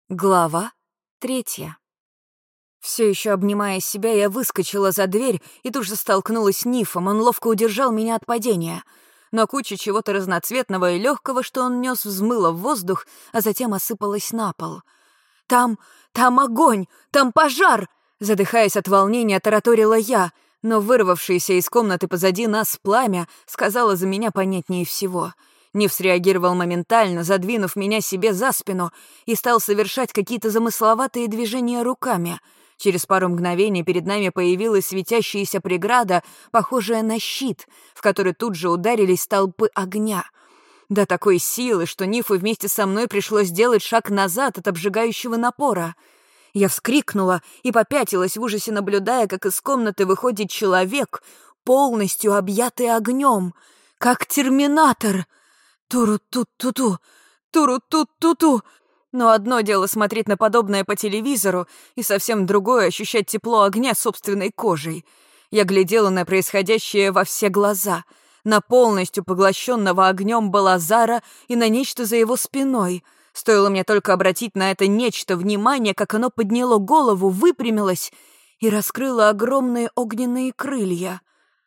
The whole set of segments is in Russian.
Глава 3. Все еще обнимая себя, я выскочила за дверь и тут же столкнулась с Нифом. Он ловко удержал меня от падения. Но куча чего-то разноцветного и легкого, что он нес, взмыла в воздух, а затем осыпалась на пол. «Там огонь! Там пожар!» Задыхаясь от волнения, тараторила я, но вырвавшееся из комнаты позади нас пламя сказала за меня понятнее всего. Ниф среагировал моментально, задвинув меня себе за спину, и стал совершать какие-то замысловатые движения руками. Через пару мгновений перед нами появилась светящаяся преграда, похожая на щит, в который тут же ударились столпы огня. До такой силы, что Нифу вместе со мной пришлось сделать шаг назад от обжигающего напора. Я вскрикнула и попятилась в ужасе, наблюдая, как из комнаты выходит человек, полностью объятый огнем, как терминатор. Туру-ту-ту-ту, туру-ту-ту-ту. Но одно дело смотреть на подобное по телевизору, и совсем другое — ощущать тепло огня собственной кожей. Я глядела на происходящее во все глаза, на полностью поглощенного огнем Балазара и на нечто за его спиной. Стоило мне только обратить на это нечто внимание, как оно подняло голову, выпрямилось и раскрыло огромные огненные крылья.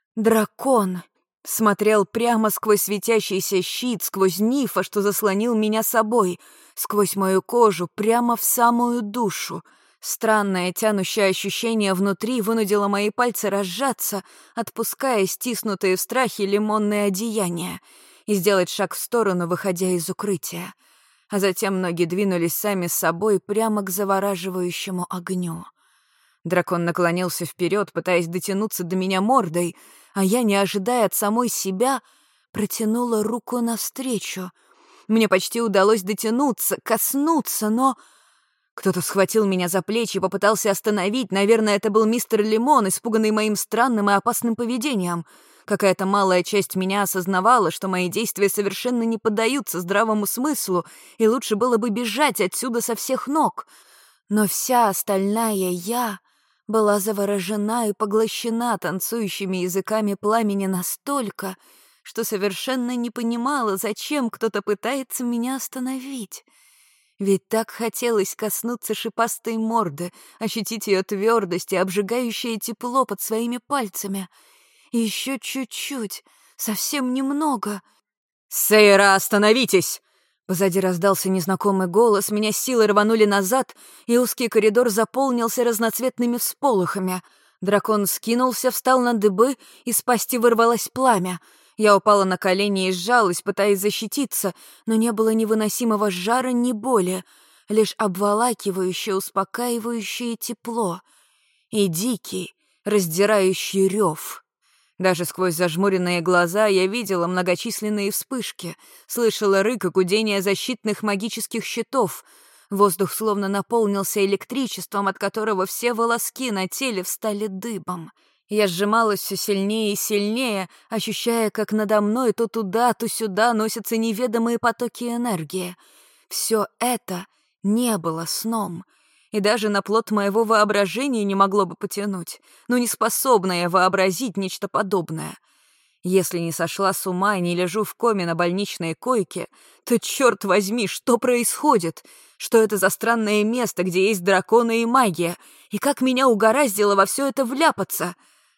Дракон смотрел прямо сквозь светящийся щит, сквозь Нифа, что заслонил меня собой, сквозь мою кожу, прямо в самую душу. Странное тянущее ощущение внутри вынудило мои пальцы разжаться, отпуская стиснутые в страхе лимонные одеяния, и сделать шаг в сторону, выходя из укрытия. А затем ноги двинулись сами с собой прямо к завораживающему огню. Дракон наклонился вперед, пытаясь дотянуться до меня мордой, а я, не ожидая от самой себя, протянула руку навстречу. Мне почти удалось дотянуться, коснуться, но... Кто-то схватил меня за плечи и попытался остановить. Наверное, это был мистер Лимон, испуганный моим странным и опасным поведением. Какая-то малая часть меня осознавала, что мои действия совершенно не поддаются здравому смыслу, и лучше было бы бежать отсюда со всех ног. Но вся остальная я была заворожена и поглощена танцующими языками пламени настолько, что совершенно не понимала, зачем кто-то пытается меня остановить. Ведь так хотелось коснуться шипастой морды, ощутить ее твердость и обжигающее тепло под своими пальцами. И еще чуть-чуть, совсем немного. «Сейра, остановитесь!» Позади раздался незнакомый голос, меня силой рванули назад, и узкий коридор заполнился разноцветными всполохами. Дракон скинулся, встал на дыбы, из пасти вырвалось пламя. Я упала на колени и сжалась, пытаясь защититься, но не было невыносимого жара, ни боли, лишь обволакивающее, успокаивающее тепло и дикий, раздирающий рев. Даже сквозь зажмуренные глаза я видела многочисленные вспышки, слышала рык и гудение защитных магических щитов. Воздух словно наполнился электричеством, от которого все волоски на теле встали дыбом. Я сжималась все сильнее и сильнее, ощущая, как надо мной то туда, то сюда носятся неведомые потоки энергии. Все это не было сном. И даже на плод моего воображения не могло бы потянуть, но не способна я вообразить нечто подобное. Если не сошла с ума и не лежу в коме на больничной койке, то, черт возьми, что происходит? Что это за странное место, где есть драконы и магия? И как меня угораздило во все это вляпаться?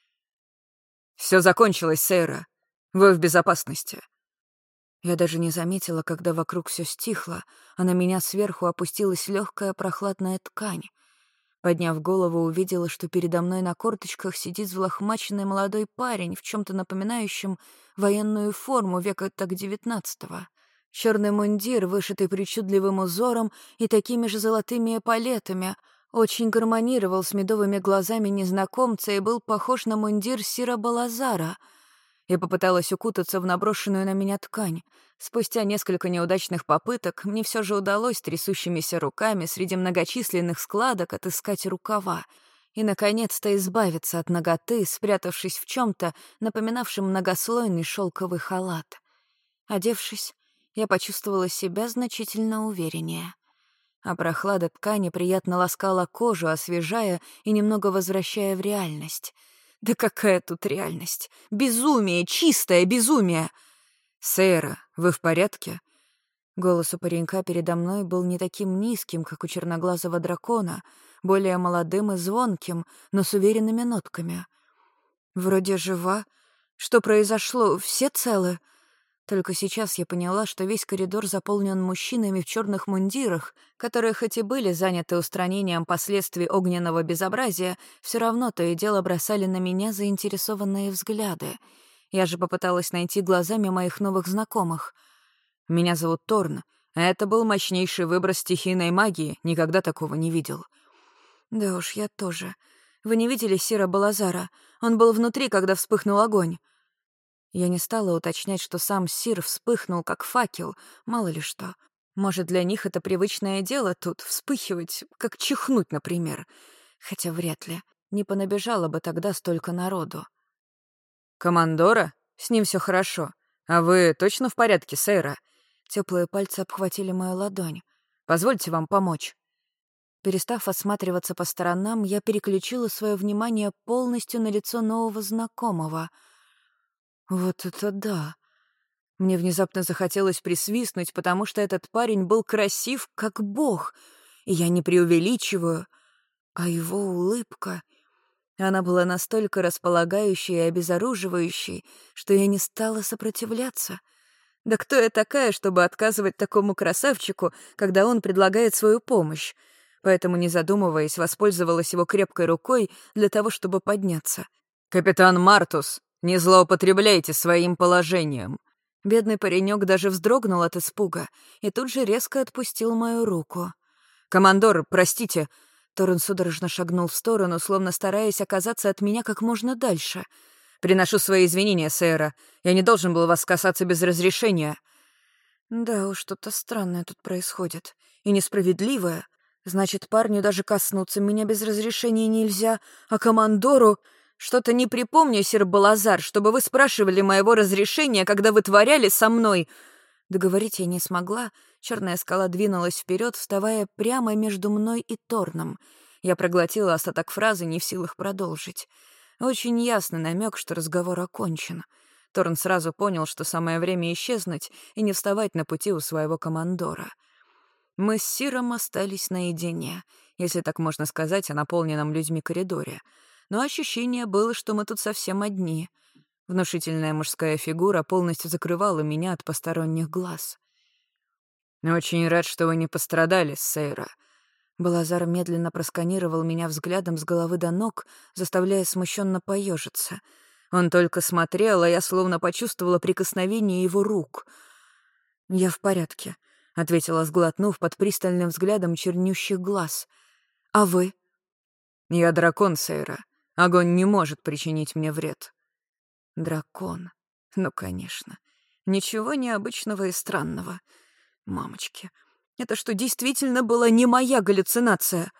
«Все закончилось, Сейра. Вы в безопасности». Я даже не заметила, когда вокруг все стихло, а на меня сверху опустилась легкая прохладная ткань. Подняв голову, увидела, что передо мной на корточках сидит взлохмаченный молодой парень в чем-то напоминающем военную форму века так 19-го. Черный мундир, вышитый причудливым узором и такими же золотыми эполетами, очень гармонировал с медовыми глазами незнакомца и был похож на мундир Сира Балазара. Я попыталась укутаться в наброшенную на меня ткань. Спустя несколько неудачных попыток мне все же удалось трясущимися руками среди многочисленных складок отыскать рукава и, наконец-то, избавиться от наготы, спрятавшись в чем-то, напоминавшем многослойный шелковый халат. Одевшись, я почувствовала себя значительно увереннее. А прохлада ткани приятно ласкала кожу, освежая и немного возвращая в реальность. Да какая тут реальность? Безумие, чистое безумие! «Сейра, вы в порядке?» Голос у паренька передо мной был не таким низким, как у черноглазого дракона, более молодым и звонким, но с уверенными нотками. «Вроде жива. Что произошло? Все целы?» Только сейчас я поняла, что весь коридор заполнен мужчинами в черных мундирах, которые хоть и были заняты устранением последствий огненного безобразия, все равно то и дело бросали на меня заинтересованные взгляды. Я же попыталась найти глазами моих новых знакомых. «Меня зовут Торн, а это был мощнейший выброс стихийной магии, никогда такого не видел». «Да уж, я тоже. Вы не видели Сира Балазара? Он был внутри, когда вспыхнул огонь». Я не стала уточнять, что сам Сир вспыхнул, как факел, мало ли что. Может, для них это привычное дело тут — вспыхивать, как чихнуть, например. Хотя вряд ли. Не понабежало бы тогда столько народу. «Командора? С ним все хорошо. А вы точно в порядке, Сейра?» Теплые пальцы обхватили мою ладонь. «Позвольте вам помочь». Перестав осматриваться по сторонам, я переключила свое внимание полностью на лицо нового знакомого. Вот это да! Мне внезапно захотелось присвистнуть, потому что этот парень был красив, как бог. И я не преувеличиваю. А его улыбка... Она была настолько располагающей и обезоруживающей, что я не стала сопротивляться. Да кто я такая, чтобы отказывать такому красавчику, когда он предлагает свою помощь? Поэтому, не задумываясь, воспользовалась его крепкой рукой для того, чтобы подняться. «Капитан Мартус, не злоупотребляйте своим положением!» Бедный паренек даже вздрогнул от испуга и тут же резко отпустил мою руку. «Командор, простите!» Торн судорожно шагнул в сторону, словно стараясь оказаться от меня как можно дальше. «Приношу свои извинения, Сейра. Я не должен был вас касаться без разрешения». Да уж, что-то странное тут происходит. И несправедливое. Значит, парню даже коснуться меня без разрешения нельзя, а командору... Что-то не припомню, сир Балазар, чтобы вы спрашивали моего разрешения, когда вытворяли со мной. Договорить я не смогла. Черная скала двинулась вперед, вставая прямо между мной и Торном. Я проглотила остаток фразы, не в силах продолжить. Очень ясный намек, что разговор окончен. Торн сразу понял, что самое время исчезнуть и не вставать на пути у своего командора. Мы с Сиром остались наедине, если так можно сказать, о наполненном людьми коридоре. Но ощущение было, что мы тут совсем одни. Внушительная мужская фигура полностью закрывала меня от посторонних глаз. «Очень рад, что вы не пострадали, Сейра». Балазар медленно просканировал меня взглядом с головы до ног, заставляя смущенно поежиться. Он только смотрел, а я словно почувствовала прикосновение его рук. «Я в порядке», — ответила, сглотнув под пристальным взглядом чернющих глаз. «А вы?» «Я дракон, Сейра. Огонь не может причинить мне вред». «Дракон? Ну, конечно. Ничего необычного и странного. Мамочки, это что, действительно была не моя галлюцинация?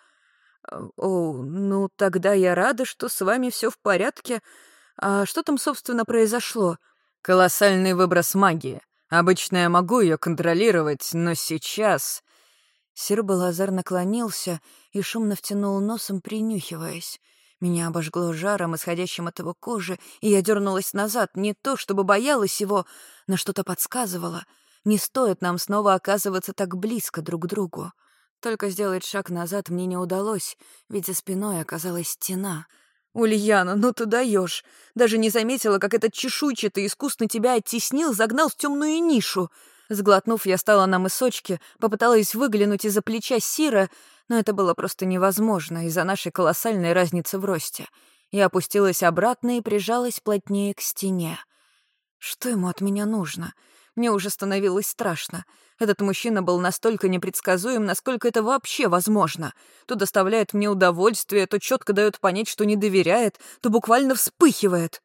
О, ну, тогда я рада, что с вами все в порядке. А что там, собственно, произошло?» «Колоссальный выброс магии. Обычно я могу ее контролировать, но сейчас...» Сир Балазар наклонился и шумно втянул носом, принюхиваясь. Меня обожгло жаром, исходящим от его кожи, и я дернулась назад, не то чтобы боялась его, но что-то подсказывало. Не стоит нам снова оказываться так близко друг к другу. Только сделать шаг назад мне не удалось, ведь за спиной оказалась стена. «Ульяна, ну ты даешь! Даже не заметила, как этот чешуйчатый искусно тебя оттеснил, загнал в темную нишу!» Сглотнув, я стала на мысочке, попыталась выглянуть из-за плеча Сира, но это было просто невозможно из-за нашей колоссальной разницы в росте. Я опустилась обратно и прижалась плотнее к стене. Что ему от меня нужно? Мне уже становилось страшно. Этот мужчина был настолько непредсказуем, насколько это вообще возможно. То доставляет мне удовольствие, то четко дает понять, что не доверяет, то буквально вспыхивает.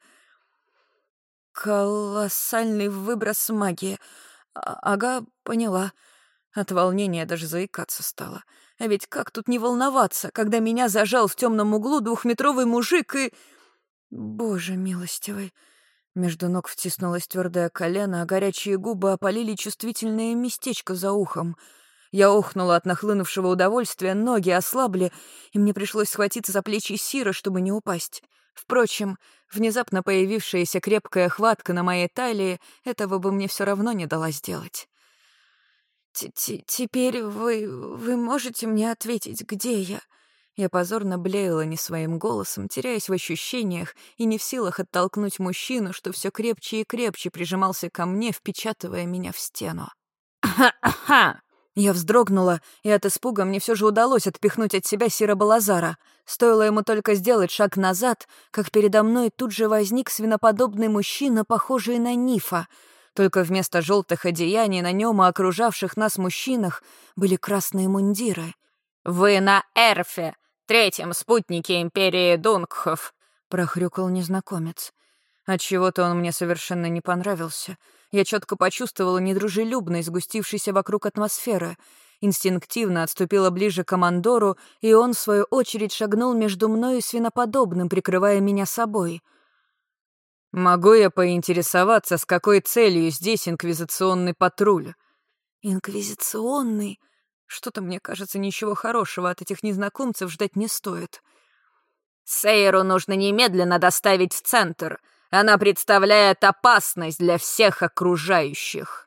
Колоссальный выброс магии. Ага, поняла. От волнения даже заикаться стало. А ведь как тут не волноваться, когда меня зажал в темном углу двухметровый мужик и... Боже милостивый. Между ног втиснулось твердое колено, а горячие губы опалили чувствительное местечко за ухом. Я охнула от нахлынувшего удовольствия, ноги ослабли, и мне пришлось схватиться за плечи Сира, чтобы не упасть. Впрочем, внезапно появившаяся крепкая хватка на моей талии этого бы мне все равно не дала сделать. Теперь вы можете мне ответить, где я?» Я позорно блеяла не своим голосом, теряясь в ощущениях и не в силах оттолкнуть мужчину, что все крепче и крепче прижимался ко мне, впечатывая меня в стену. «Ха-ха-ха!» Я вздрогнула, и от испуга мне все же удалось отпихнуть от себя Сиро-Балазара. Стоило ему только сделать шаг назад, как передо мной тут же возник свиноподобный мужчина, похожий на Нифа. Только вместо желтых одеяний на нем и окружавших нас мужчинах были красные мундиры. «Вы на Эрфе, третьем спутнике империи Дунгхов», — прохрюкал незнакомец. Отчего-то он мне совершенно не понравился. Я четко почувствовала недружелюбность, сгустившейся вокруг атмосферы. Инстинктивно отступила ближе к командору, и он, в свою очередь, шагнул между мной и свиноподобным, прикрывая меня собой. «Могу я поинтересоваться, с какой целью здесь инквизиционный патруль?» «Инквизиционный?» Что-то, мне кажется, ничего хорошего от этих незнакомцев ждать не стоит. «Сейру нужно немедленно доставить в центр. Она представляет опасность для всех окружающих».